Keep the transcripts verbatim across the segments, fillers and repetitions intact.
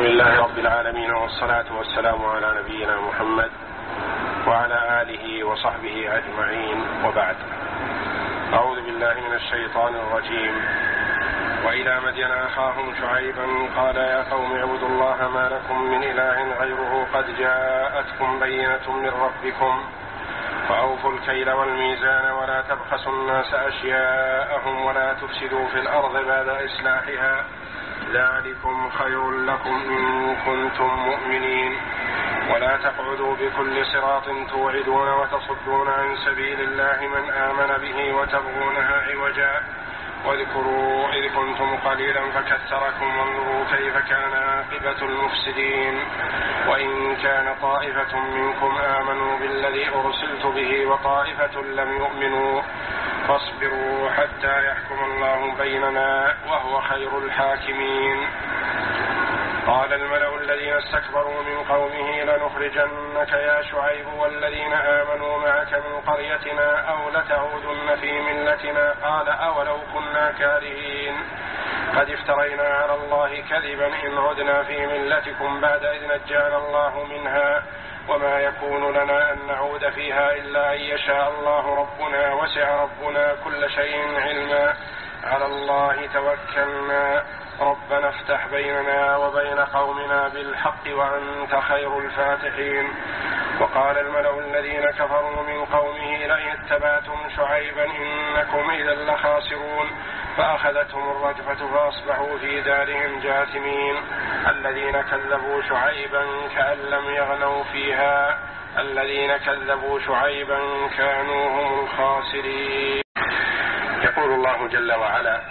لله رب العالمين، والصلاة والسلام على نبينا محمد وعلى آله وصحبه أجمعين، وبعد. أعوذ بالله من الشيطان الرجيم. وإلى مدين أخاهم شعيبا قال يا قوم اعبدوا الله ما لكم من إله غيره قد جاءتكم بينة من ربكم فأوفوا الكيل والميزان ولا تبخسوا الناس أشياءهم ولا تفسدوا في الأرض بعد إصلاحها ذلكم خير لكم إن كنتم مؤمنين ولا تقعدوا بكل صراط توعدون وتصدون عن سبيل الله من آمن به وتبغونها عوجا واذكروا إذ كنتم قليلا فكثركم وانظروا كيف كان عاقبة المفسدين وإن كان طائفة منكم آمنوا بالذي أرسلت به وطائفة لم يؤمنوا فاصبروا حتى يحكم الله بيننا وهو خير الحاكمين. قال الملأ الذين استكبروا من قومه لنخرجنك يا شعيب والذين آمنوا معك من قريتنا أو لتعودن في ملتنا قال أولو كنا كارهين قد افترينا على الله كذبا إن عدنا في ملتكم بعد إذ نجانا الله منها وما يكون لنا أن نعود فيها إلا أن يشاء الله ربنا وسع ربنا كل شيء علما على الله توكلنا ربنا افتح بيننا وبين قومنا بالحق وأنت خير الفاتحين. وقال الملأ الذين كفروا من قومه لئن اتبعتم شعيبا إنكم إذا لخاسرون فأخذتهم الرجفة فأصبحوا في دارهم جاثمين الذين كذبوا شعيبا كأن لم يغنوا فيها الذين كذبوا شعيبا كانوا هم الخاسرين. يقول الله جل وعلا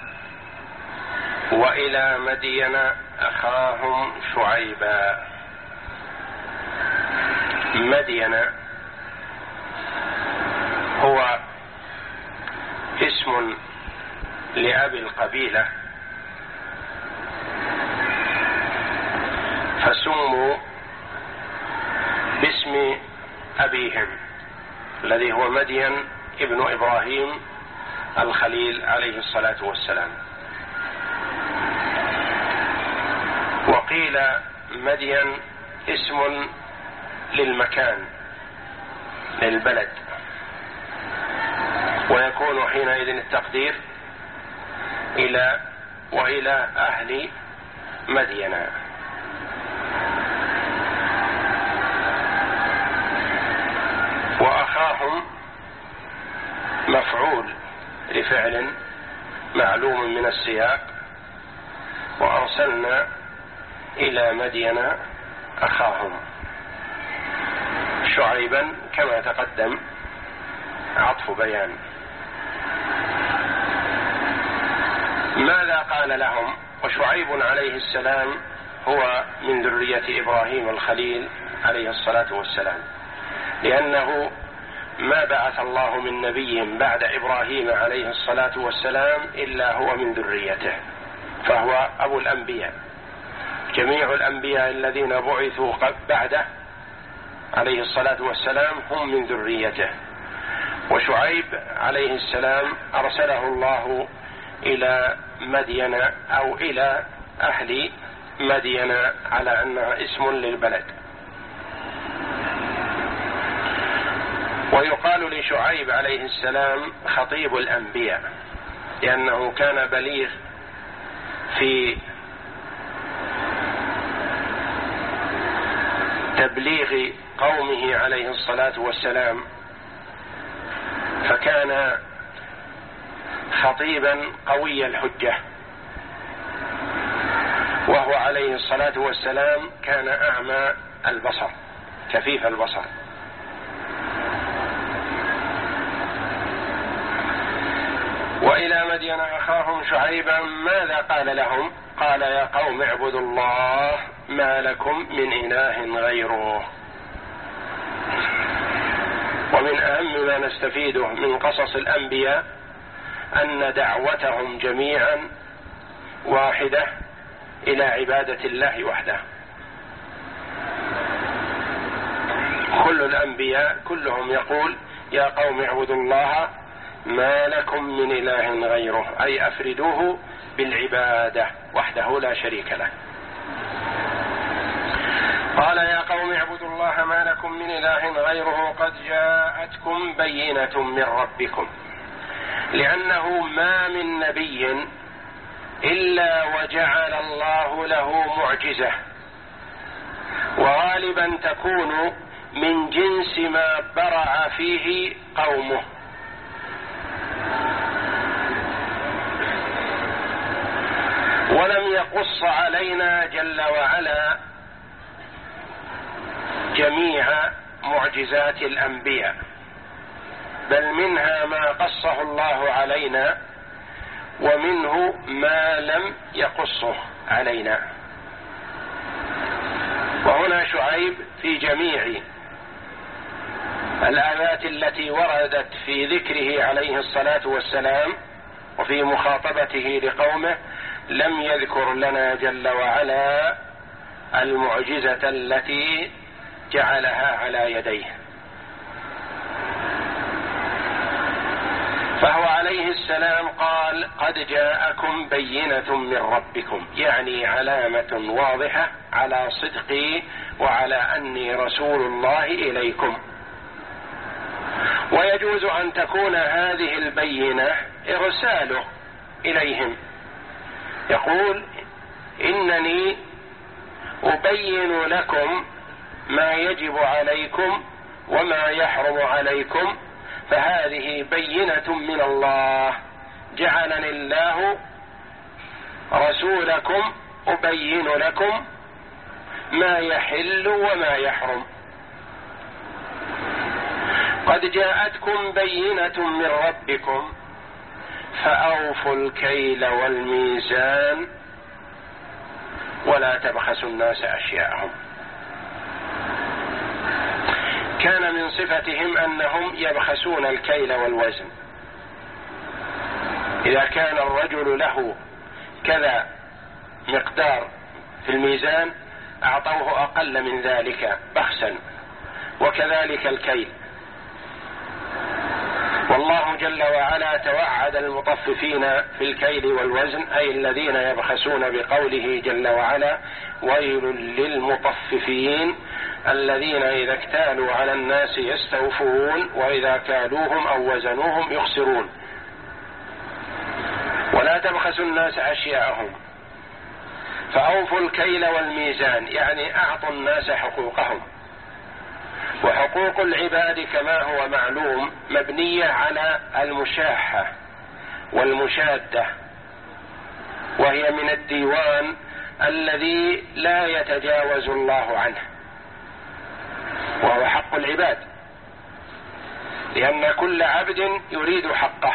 وإلى مدين أخاهم شعيبا. مدين هو اسم لأبي القبيلة فسموا باسم أبيهم الذي هو مدين ابن إبراهيم الخليل عليه الصلاة والسلام. وقيل مدين اسم للمكان للبلد ويكون حينئذ التقدير إلى وإلى أهل مدين. وأخاهم مفعول لفعل معلوم من السياق وأرسلنا إلى مدين أخاهم شعيبا كما تقدم عطف بيان. ماذا قال لهم؟ وشعيب عليه السلام هو من ذرية إبراهيم الخليل عليه الصلاة والسلام لأنه ما بعث الله من نبي بعد إبراهيم عليه الصلاة والسلام إلا هو من ذريته فهو أبو الأنبياء. جميع الأنبياء الذين بعثوا بعده عليه الصلاة والسلام هم من ذريته. وشعيب عليه السلام أرسله الله إلى مدين أو إلى أهل مدين على أنها اسم للبلد. ويقال لشعيب عليه السلام خطيب الأنبياء لأنه كان بليغ في تبليغ قومه عليه الصلاة والسلام فكان خطيبا قوي الحجة. وهو عليه الصلاة والسلام كان أعمى البصر كفيف البصر. وإلى مدين أخاهم شعيبا ماذا قال لهم؟ قال يا قوم اعبدوا الله ما لكم من إله غيره. ومن أهم ما نستفيده من قصص الأنبياء أن دعوتهم جميعا واحدة إلى عبادة الله وحده. كل الأنبياء كلهم يقول يا قوم اعبدوا الله ما لكم من إله غيره أي أفردوه بالعبادة وحده لا شريك له. قال يا قوم اعبدوا الله ما لكم من إله غيره قد جاءتكم بينة من ربكم، لأنه ما من نبي إلا وجعل الله له معجزة، وغالبا تكون من جنس ما برع فيه قومه. ولم يقص علينا جل وعلا جميع معجزات الأنبياء، بل منها ما قصه الله علينا ومنه ما لم يقصه علينا. وهنا شعيب في جميع الآيات التي وردت في ذكره عليه الصلاة والسلام وفي مخاطبته لقومه لم يذكر لنا جل وعلا المعجزة التي جعلها على يديه، فهو عليه السلام قال قد جاءكم بينة من ربكم، يعني علامة واضحة على صدقي وعلى أني رسول الله إليكم. ويجوز أن تكون هذه البينة إرساله إليهم، يقول إنني أبين لكم ما يجب عليكم وما يحرم عليكم، فهذه بينة من الله، جعلني الله رسولكم أبين لكم ما يحل وما يحرم. قد جاءتكم بينة من ربكم فأوفوا الكيل والميزان ولا تبخسوا الناس أشياءهم. كان من صفتهم أنهم يبخسون الكيل والوزن، إذا كان الرجل له كذا مقدار في الميزان أعطوه أقل من ذلك بخسا، وكذلك الكيل. والله جل وعلا توعد المطففين في الكيل والوزن، أي الذين يبخسون، بقوله جل وعلا ويل للمطففين الذين إذا اكتالوا على الناس يستوفون وإذا كالوهم أو وزنوهم يخسرون. ولا تبخسوا الناس أشياءهم فأوفوا الكيل والميزان، يعني أعطوا الناس حقوقهم. وحقوق العباد كما هو معلوم مبنية على المشاحة والمشادة، وهي من الديوان الذي لا يتجاوز الله عنه، وهو حق العباد، لأن كل عبد يريد حقه.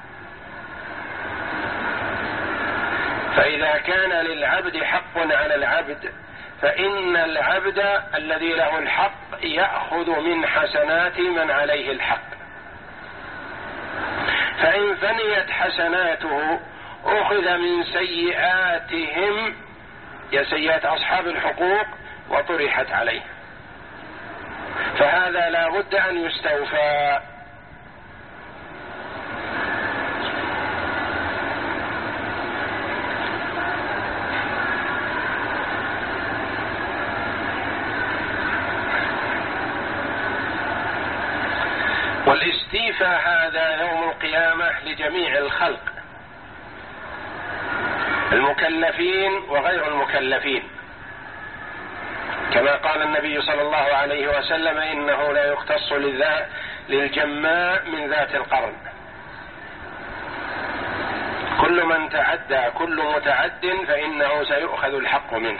فإذا كان للعبد حق على العبد فإن العبد الذي له الحق يأخذ من حسنات من عليه الحق، فإن فنيت حسناته أخذ من سيئاتهم، يا سيئات أصحاب الحقوق، وطرحت عليه، فهذا لا بد أن يستوفى. والاستيفاء هذا يوم القيامة لجميع الخلق، المكلفين وغير المكلفين، كما قال النبي صلى الله عليه وسلم إنه لا يختص للجماء من ذات القرن. كل من تعدى، كل متعد فإنه سيؤخذ الحق منه.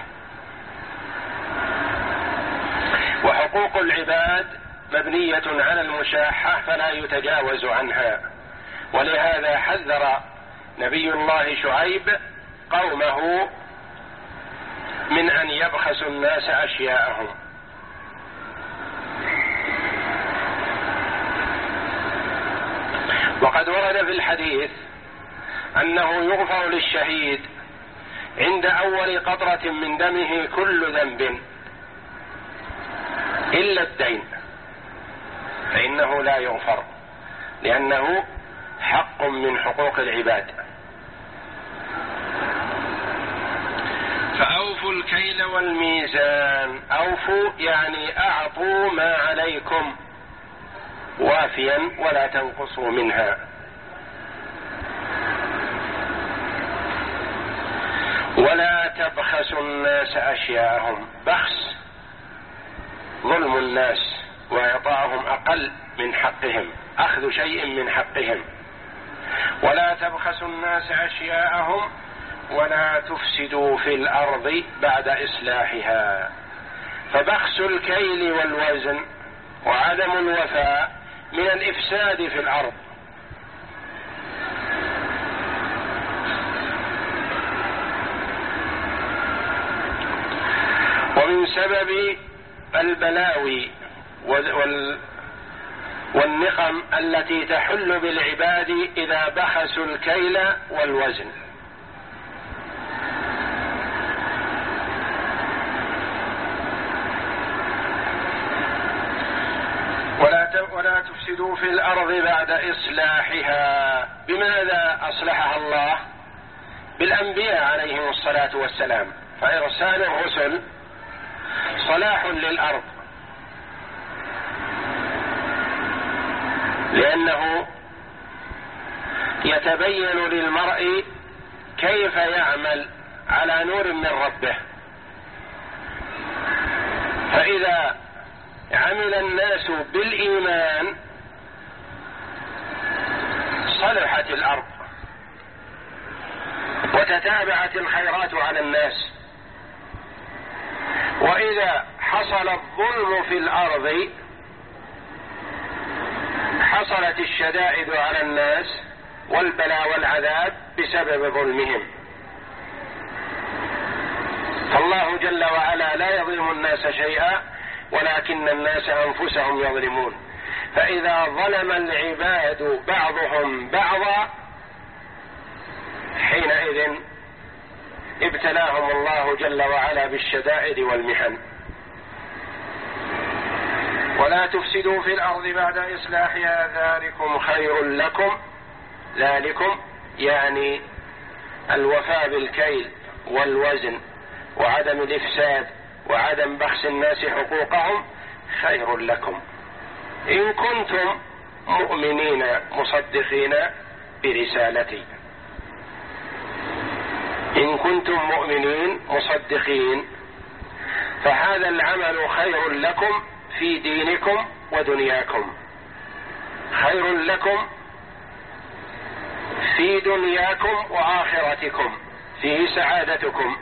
وحقوق العباد مبنية على المشاحة فلا يتجاوز عنها، ولهذا حذر نبي الله شعيب قومه من أن يبخسوا الناس أشياءهم. وقد ورد في الحديث أنه يغفر للشهيد عند أول قطرة من دمه كل ذنب إلا الدين، فإنه لا يغفر لأنه حق من حقوق العباد. فأوفوا الكيل والميزان. أوفوا يعني أعطوا ما عليكم وافيا ولا تنقصوا منها. ولا تبخسوا الناس أشياءهم. بخس ظلم الناس وإعطاهم أقل من حقهم، أخذ شيء من حقهم. ولا تبخسوا الناس أشياءهم ولا تفسدوا في الأرض بعد إصلاحها. فبخس الكيل والوزن وعدم الوفاء من الإفساد في الأرض. ومن سبب البلاوي والنقم التي تحل بالعباد إذا بخسوا الكيل والوزن. ولا تفسدوا في الأرض بعد إصلاحها. بماذا أصلحها الله؟ بالأنبياء عليهم الصلاة والسلام. فإرسال الرسل صلاح للأرض، لأنه يتبين للمرء كيف يعمل على نور من ربه. فإذا عمل الناس بالإيمان صلحت الأرض وتتابعت الخيرات على الناس. وإذا حصل الظلم في الأرض حصلت الشدائد على الناس والبلاء والعذاب بسبب ظلمهم. فالله جل وعلا لا يظلم الناس شيئا ولكن الناس أنفسهم يظلمون. فإذا ظلم العباد بعضهم بعضا حينئذ ابتلاهم الله جل وعلا بالشدائد والمحن. ولا تفسدوا في الأرض بعد إصلاحها ذلكم خير لكم. ذلكم يعني الوفاء بالكيل والوزن وعدم الإفساد وعدم بخس الناس حقوقهم خير لكم إن كنتم مؤمنين مصدقين برسالتي. إن كنتم مؤمنين مصدقين فهذا العمل خير لكم في دينكم ودنياكم. خير لكم في دنياكم وآخرتكم، فيه سعادتكم.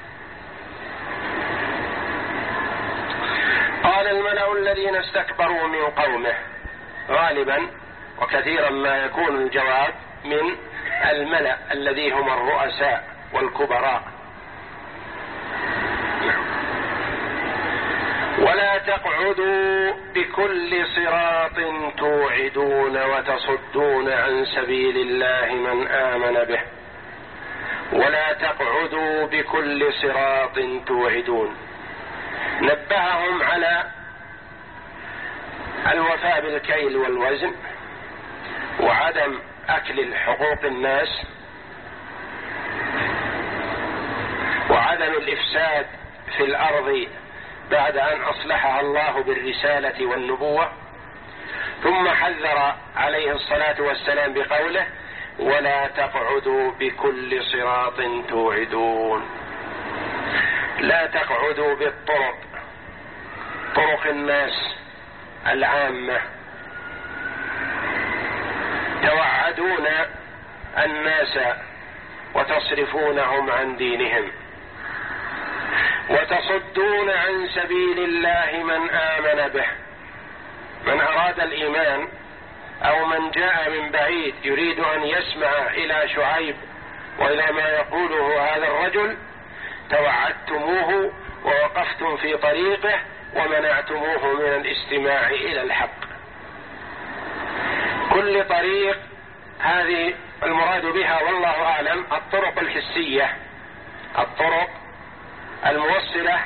قال الملأ الذين استكبروا من قومه. غالبا وكثيرا ما يكون الجواب من الملأ الذي هم الرؤساء والكبراء. ولا تقعدوا بكل صراط توعدون وتصدون عن سبيل الله من آمن به. ولا تقعدوا بكل صراط توعدون. نبههم على الوفاء بالكيل والوزن وعدم أكل حقوق الناس وعدم الإفساد في الأرض بعد أن أصلحها الله بالرسالة والنبوة. ثم حذر عليه الصلاة والسلام بقوله ولا تقعدوا بكل صراط توعدون. لا تقعدوا بالطرق، طرق الناس العامة، توعدون الناس وتصرفونهم عن دينهم، وتصدون عن سبيل الله من آمن به. من أراد الإيمان أو من جاء من بعيد يريد أن يسمع إلى شعيب وإلى ما يقوله هذا الرجل توعدتموه ووقفتم في طريقه ومنعتموه من الاستماع إلى الحق. كل طريق هذه المراد بها والله أعلم الطرق الحسية، الطرق الموصلة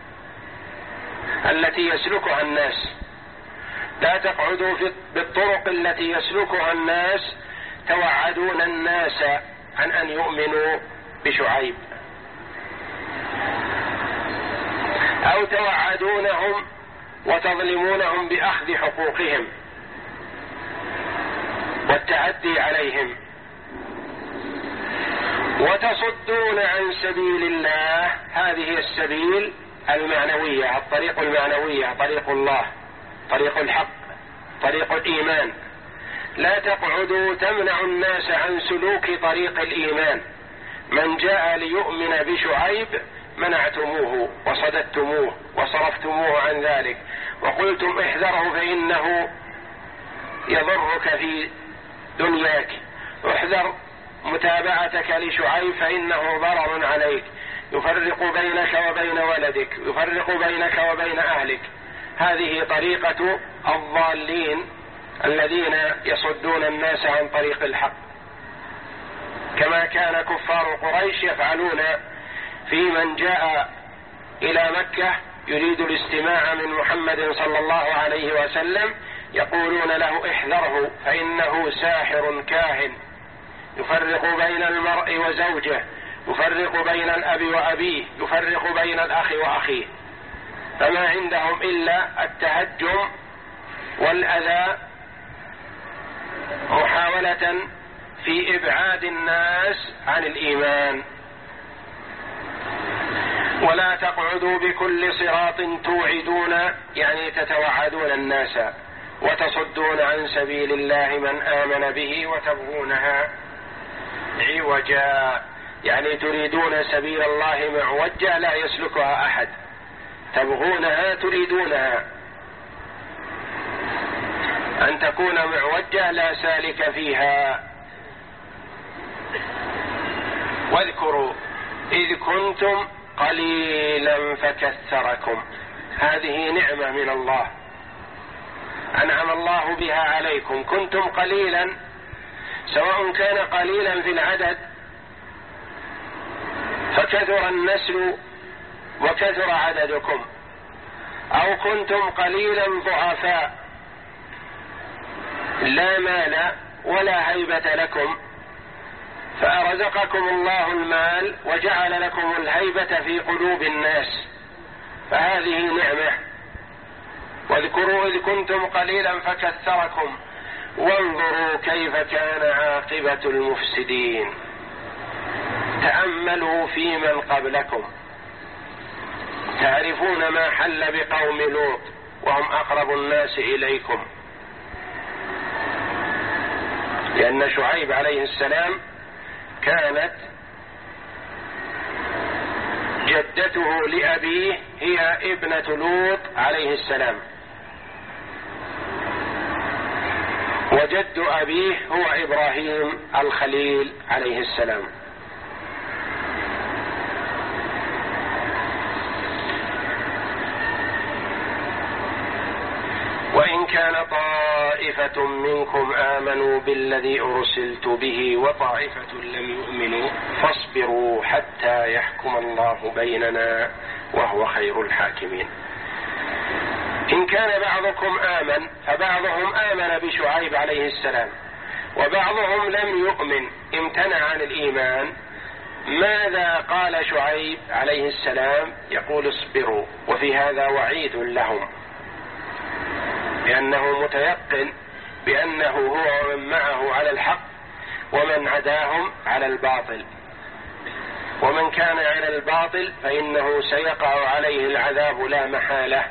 التي يسلكها الناس. لا تقعدوا بالطرق التي يسلكها الناس توعدون الناس عن أن يؤمنوا بشعيب. أو توعدونهم وتظلمونهم بأخذ حقوقهم والتعدي عليهم، وتصدون عن سبيل الله. هذه السبيل المعنوية، الطريق المعنوية، طريق الله، طريق الحق، طريق الإيمان. لا تقعدوا تمنع الناس عن سلوك طريق الإيمان. من جاء ليؤمن بشعيب منعتموه وصددتموه وصرفتموه عن ذلك، وقلتم احذره فإنه يضرك في دنياك، احذر متابعتك لشعيب فإنه ضرر عليك، يفرق بينك وبين ولدك، يفرق بينك وبين أهلك. هذه طريقة الضالين الذين يصدون الناس عن طريق الحق، كما كان كفار قريش يفعلون في من جاء إلى مكة يريد الاستماع من محمد صلى الله عليه وسلم، يقولون له احذره فإنه ساحر كاهن، يفرق بين المرء وزوجه، يفرق بين الأب وأبيه، يفرق بين الأخ وأخيه. فما عندهم إلا التهجم والأذى محاولة في إبعاد الناس عن الإيمان. ولا تقعدوا بكل صراط توعدون، يعني تتوعدون الناس وتصدون عن سبيل الله من آمن به وتبغونها عوجا، يعني تريدون سبيل الله معوجة لا يسلكها أحد، تبغونها تريدونها أن تكون معوجة لا سالك فيها. واذكروا إذ كنتم قليلا فكثركم. هذه نعمة من الله أنعم الله بها عليكم. كنتم قليلا، سواء كان قليلا في العدد فكثر النسل وكثر عددكم، أو كنتم قليلا ضعفاء لا مال ولا هيبة لكم، فأرزقكم الله المال وجعل لكم الهيبة في قلوب الناس، فهذه نعمة. واذكروا إذ كنتم قليلا فكثركم وانظروا كيف كان عاقبة المفسدين. تأملوا في من قبلكم، تعرفون ما حل بقوم لوط وهم أقرب الناس إليكم، لأن شعيب عليه السلام كانت جدته لأبيه هي ابنة لوط عليه السلام، وجد أبيه هو إبراهيم الخليل عليه السلام. وإن كان طائفة منكم آمنوا بالذي أرسلت به وطائفة لم يؤمنوا فاصبروا حتى يحكم الله بيننا وهو خير الحاكمين. إن كان بعضكم آمن، فبعضهم آمن بشعيب عليه السلام وبعضهم لم يؤمن، امتنع عن الإيمان. ماذا قال شعيب عليه السلام؟ يقول اصبروا، وفي هذا وعيد لهم، لأنه متيقن بأنه هو ومن معه على الحق ومن عداهم على الباطل، ومن كان على الباطل فإنه سيقع عليه العذاب لا محالة.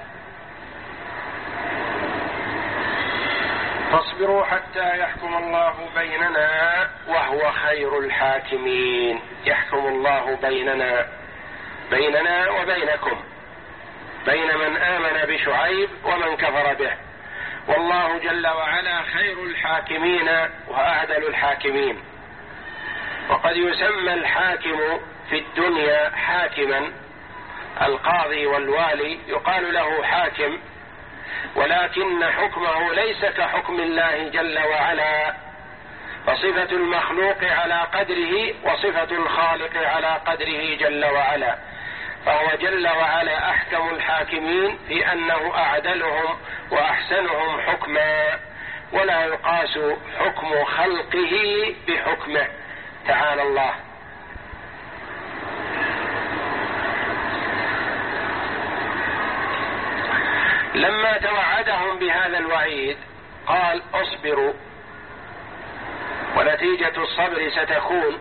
فاصبروا حتى يحكم الله بيننا وهو خير الحاكمين. يحكم الله بيننا، بيننا وبينكم، بين من آمن بشعيب ومن كفر به، والله جل وعلا خير الحاكمين وأعدل الحاكمين. وقد يسمى الحاكم في الدنيا حاكما، القاضي والوالي يقال له حاكم، ولكن حكمه ليس كحكم الله جل وعلا، فصفة المخلوق على قدره وصفة الخالق على قدره جل وعلا، فهو جل وعلا أحكم الحاكمين في أنه أعدلهم وأحسنهم حكما، ولا يقاس حكم خلقه بحكمه تعالى الله. لما توعدهم بهذا الوعيد قال اصبروا، ونتيجة الصبر ستكون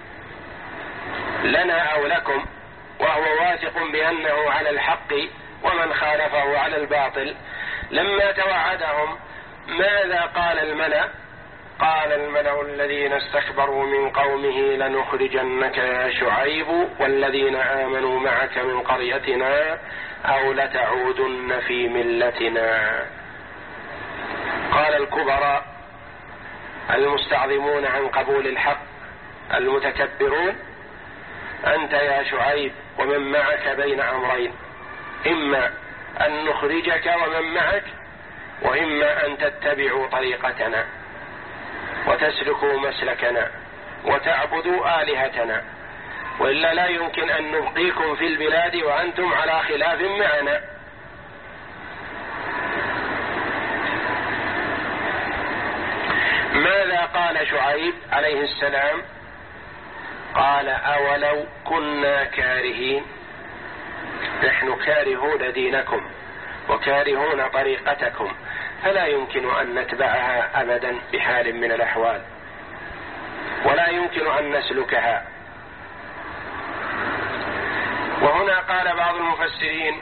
لنا أو لكم، وهو واثق بأنه على الحق ومن خالفه على الباطل. لما توعدهم ماذا قال الملأ؟ قال الملأ الذين استكبروا من قومه لنخرجنك يا شعيب والذين آمنوا معك من قريتنا أو لتعودن في ملتنا. قال الكبراء المستعظمون عن قبول الحق المتكبرون: أنت يا شعيب ومن معك بين أمرين، إما أن نخرجك ومن معك، وإما أن تتبعوا طريقتنا وتسلكوا مسلكنا وتعبدوا آلهتنا، وإلا لا يمكن أن نبقيكم في البلاد وأنتم على خلاف معنا. ماذا قال شعيب عليه السلام؟ قال أولو كنا كارهين، نحن كارهون دينكم وكارهون طريقتكم، فلا يمكن أن نتبعها أبدا بحال من الأحوال، ولا يمكن أن نسلكها. وهنا قال بعض المفسرين: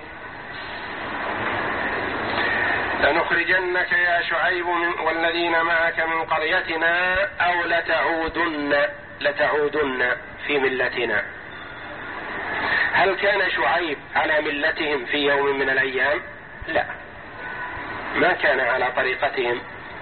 لنخرجنك يا شعيب والذين معك من قريتنا أو لتعودن لتعودن في ملتنا. هل كان شعيب على ملتهم في يوم من الأيام؟ لا، ما كان على طريقتهم،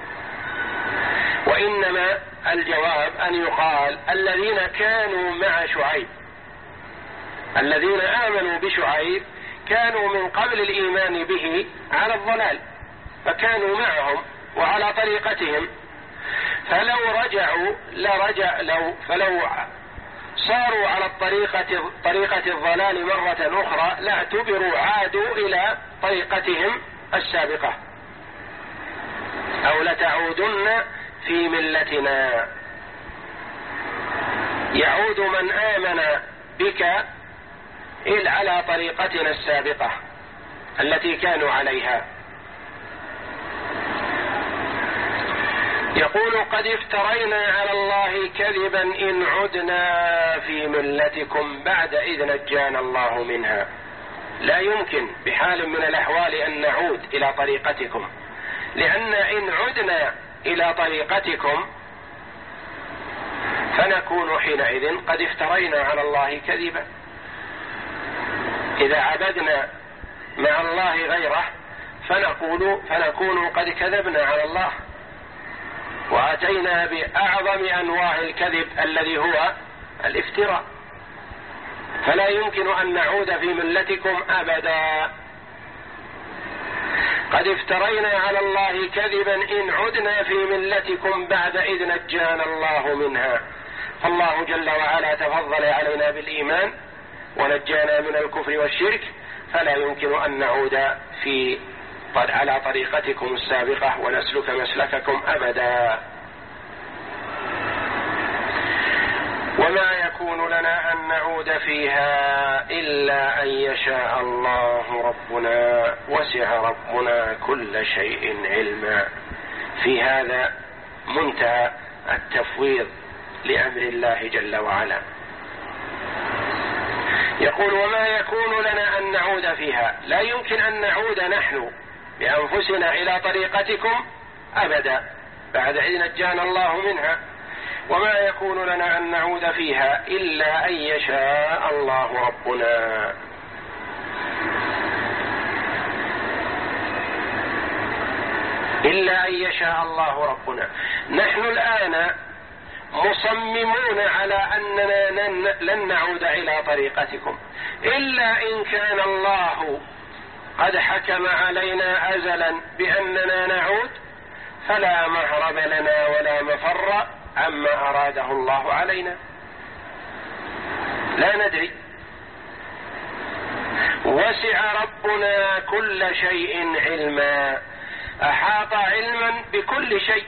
وإنما الجواب أن يقال الذين كانوا مع شعيب، الذين آمنوا بشعيب كانوا من قبل الإيمان به على الضلال، فكانوا معهم وعلى طريقتهم، فلو رجعوا لرجع لو فلو صاروا على الطريقة طريقة الضلال مرة أخرى لاعتبروا عادوا إلى طريقتهم السابقة. أو لتعودن في ملتنا، يعود من آمن بك إلى على طريقتنا السابقة التي كانوا عليها. يقول: قد افترينا على الله كذبا إن عدنا في ملتكم بعد إذ نجانا الله منها. لا يمكن بحال من الأحوال أن نعود إلى طريقتكم، لأن إن عدنا إلى طريقتكم فنكون حينئذ قد افترينا على الله كذبا. إذا عبدنا مع الله غيره فنقول فنكون قد كذبنا على الله، وأتينا بأعظم أنواع الكذب الذي هو الافتراء، فلا يمكن أن نعود في ملتكم أبدا. قد افترينا على الله كذبا إن عدنا في ملتكم بعد إذ نجانا الله منها. فالله جل وعلا تفضل علينا بالإيمان ونجانا من الكفر والشرك، فلا يمكن أن نعود في على طريقتكم السابقة ونسلك مسلككم أبدا. وما يكون لنا أن نعود فيها إلا أن يشاء الله ربنا وسع ربنا كل شيء علما. في هذا منتهى التفويض لأمر الله جل وعلا. يقول: وما يكون لنا أن نعود فيها، لا يمكن أن نعود نحن بأنفسنا إلى طريقتكم أبدا بعد إذ نجانا الله منها. وما يكون لنا أن نعود فيها إلا أن يشاء الله ربنا. إلا أن يشاء الله ربنا. نحن الآن مصممون على أننا لن نعود إلى طريقتكم إلا إن كان الله قد حكم علينا أزلا بأننا نعود، فلا مهرب لنا ولا مفر عما أراده الله علينا. لا ندري. وسع ربنا كل شيء علما، أحاط علما بكل شيء،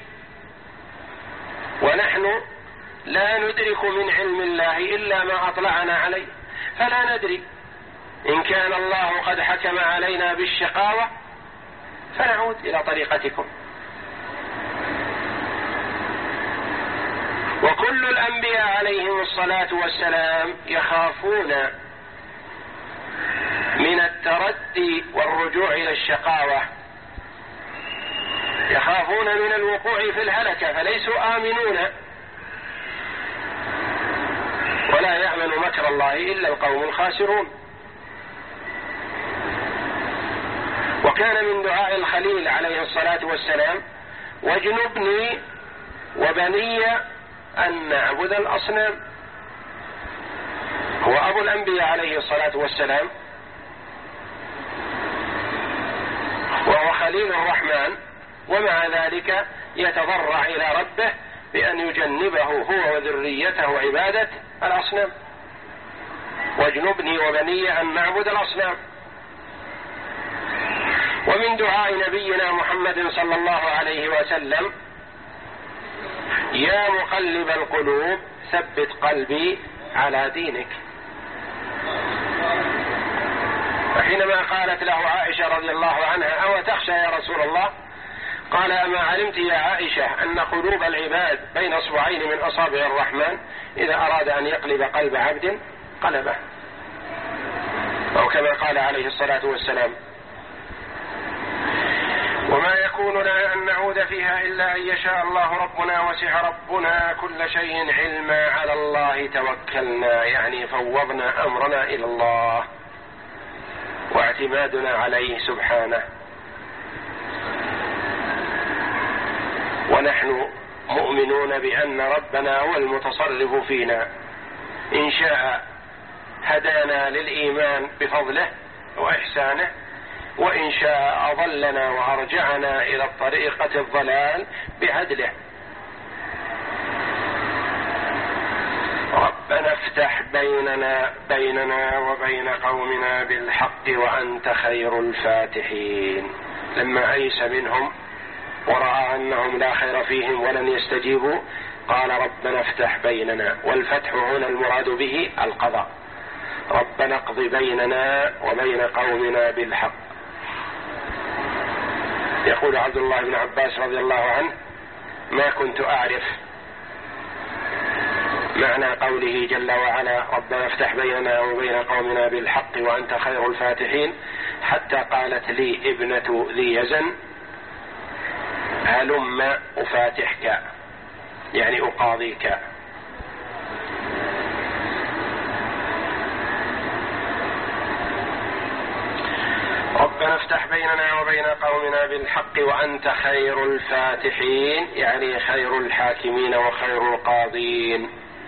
ونحن لا ندرك من علم الله إلا ما أطلعنا عليه، فلا ندري إن كان الله قد حكم علينا بالشقاوة فنعود إلى طريقتكم. وكل الأنبياء عليهم الصلاة والسلام يخافون من التردي والرجوع إلى الشقاوة، يخافون من الوقوع في الهلكة، فليسوا آمنون، ولا يأمن مكر الله إلا القوم الخاسرون. وكان من دعاء الخليل عليه الصلاة والسلام: واجنبني وبني أن نعبد الأصنام. هو أبو الأنبياء عليه الصلاة والسلام، وهو خليل الرحمن، ومع ذلك يتضرع إلى ربه بأن يجنبه هو وذريته عبادة الأصنام. واجنبني وبني أن نعبد الأصنام. ومن دعاء نبينا محمد صلى الله عليه وسلم: يا مقلب القلوب ثبت قلبي على دينك. وحينما قالت له عائشة رضي الله عنها: أو تخشى يا رسول الله؟ قال: أما علمت يا عائشة أن قلوب العباد بين أصبعين من أصابع الرحمن، إذا أراد أن يقلب قلب عبد قلبه، أو كما قال عليه الصلاة والسلام. وما يكون لنا أن نعود فيها إلا أن يشاء الله ربنا، وسع ربنا كل شيء علما، على الله توكلنا، يعني فوضنا أمرنا إلى الله واعتمادنا عليه سبحانه. ونحن مؤمنون بأن ربنا هو المتصرف فينا، إن شاء هدانا للإيمان بفضله وإحسانه، وإن شاء أضلنا وأرجعنا إلى الطريقة الضلال بعدله. ربنا افتح بيننا بيننا وبين قومنا بالحق وأنت خير الفاتحين. لما أيس منهم ورأى أنهم لا خير فيهم ولن يستجيبوا قال: ربنا افتح بيننا. والفتح هنا المراد به القضاء. ربنا اقض بيننا وبين قومنا بالحق. يقول عبد الله بن عباس رضي الله عنه: ما كنت أعرف معنى قوله جل وعلا: ربنا افتح بيننا وبين قومنا بالحق وأنت خير الفاتحين، حتى قالت لي ابنة ذي يزن: هلم أفاتحك، يعني أقاضيك. ربنا افتح بيننا وبين قومنا بالحق وأنت خير الفاتحين، يعني خير الحاكمين وخير القاضين.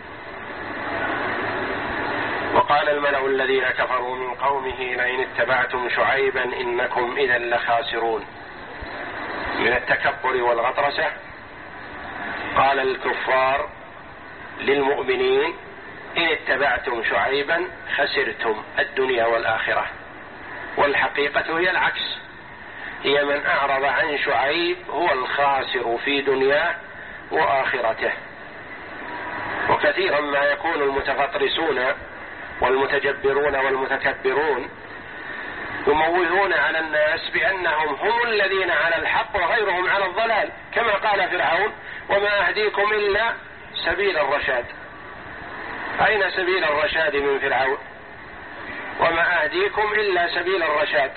وقال الملأ الذين كفروا من قومه: لئن اتبعتم شعيبا إنكم إذا لخاسرون. من التكبر والغطرسة قال الكفار للمؤمنين: إن اتبعتم شعيبا خسرتم الدنيا والآخرة. والحقيقة هي العكس، هي من أعرض عن شعيب هو الخاسر في دنياه وآخرته. وكثيرا ما يكون المتغطرسون والمتجبرون والمتكبرون يموهون على الناس بأنهم هم الذين على الحق وغيرهم على الضلال، كما قال فرعون: وما أهديكم إلا سبيل الرشاد. أين سبيل الرشاد من فرعون؟ وما أهديكم إلا سبيل الرشاد.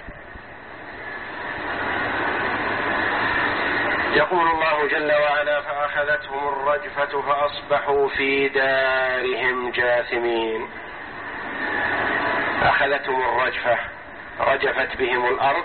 يقول الله جل وعلا: فأخذتهم الرجفة فأصبحوا في دارهم جاثمين. أخذتهم الرجفة، رجفت بهم الأرض،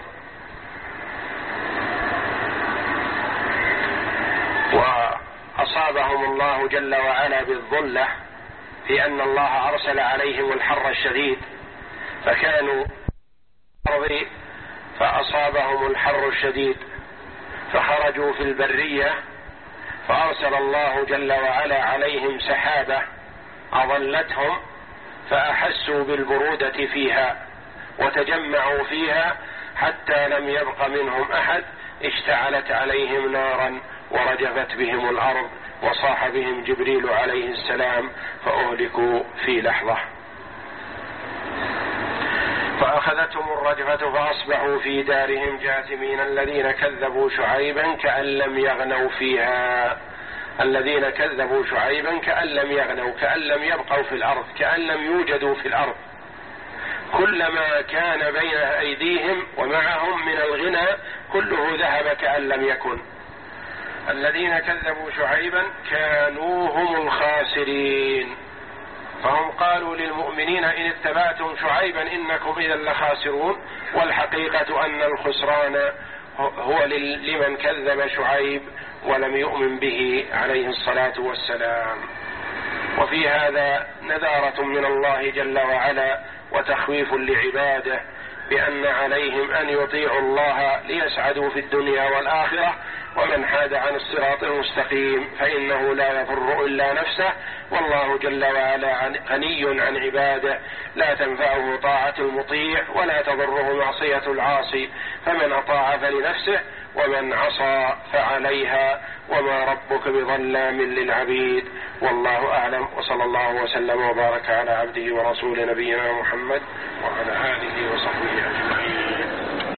وأصابهم الله جل وعلا بالظلة في أن الله أرسل عليهم الحر الشديد، فكانوا أرضي فأصابهم الحر الشديد، فخرجوا في البرية فأرسل الله جل وعلا عليهم سحابة أظلتهم، فأحسوا بالبرودة فيها وتجمعوا فيها حتى لم يبق منهم أحد، اشتعلت عليهم نارا ورجفت بهم الأرض، وصاح بهم جبريل عليه السلام فأهلكوا في لحظة. فأخذتهم الرجفة فأصبحوا في دارهم جاثمين الذين كذبوا شعيبا كأن لم يغنوا فيها الذين كذبوا شعيبا كأن لم يغنوا كأن لم يبقوا في الأرض كأن لم يوجدوا في الأرض. كلما كان بين أيديهم ومعهم من الغنى كله ذهب كأن لم يكن. الذين كذبوا شعيبا كانوا هم الخاسرين، فهم قالوا للمؤمنين إن اتبعتم شعيبا إنكم إذا لخاسرون، والحقيقة أن الخسران هو لمن كذب شعيب ولم يؤمن به عليه الصلاة والسلام. وفي هذا نذارة من الله جل وعلا وتخويف لعباده بأن عليهم أن يطيعوا الله ليسعدوا في الدنيا والآخرة، ومن حاد عن الصراط المستقيم فإنه لا يضر إلا نفسه، والله جل وعلا غني عن عباده لا تنفعه طاعة المطيع ولا تضره معصية العاصي، فمن أطاع فلنفسه ومن عصى فعليها وما ربك بظلام للعبيد. والله أعلم، وصلى الله وسلم وبارك على عبده ورسول نبينا محمد وعلى آله وصحبه أجمعين.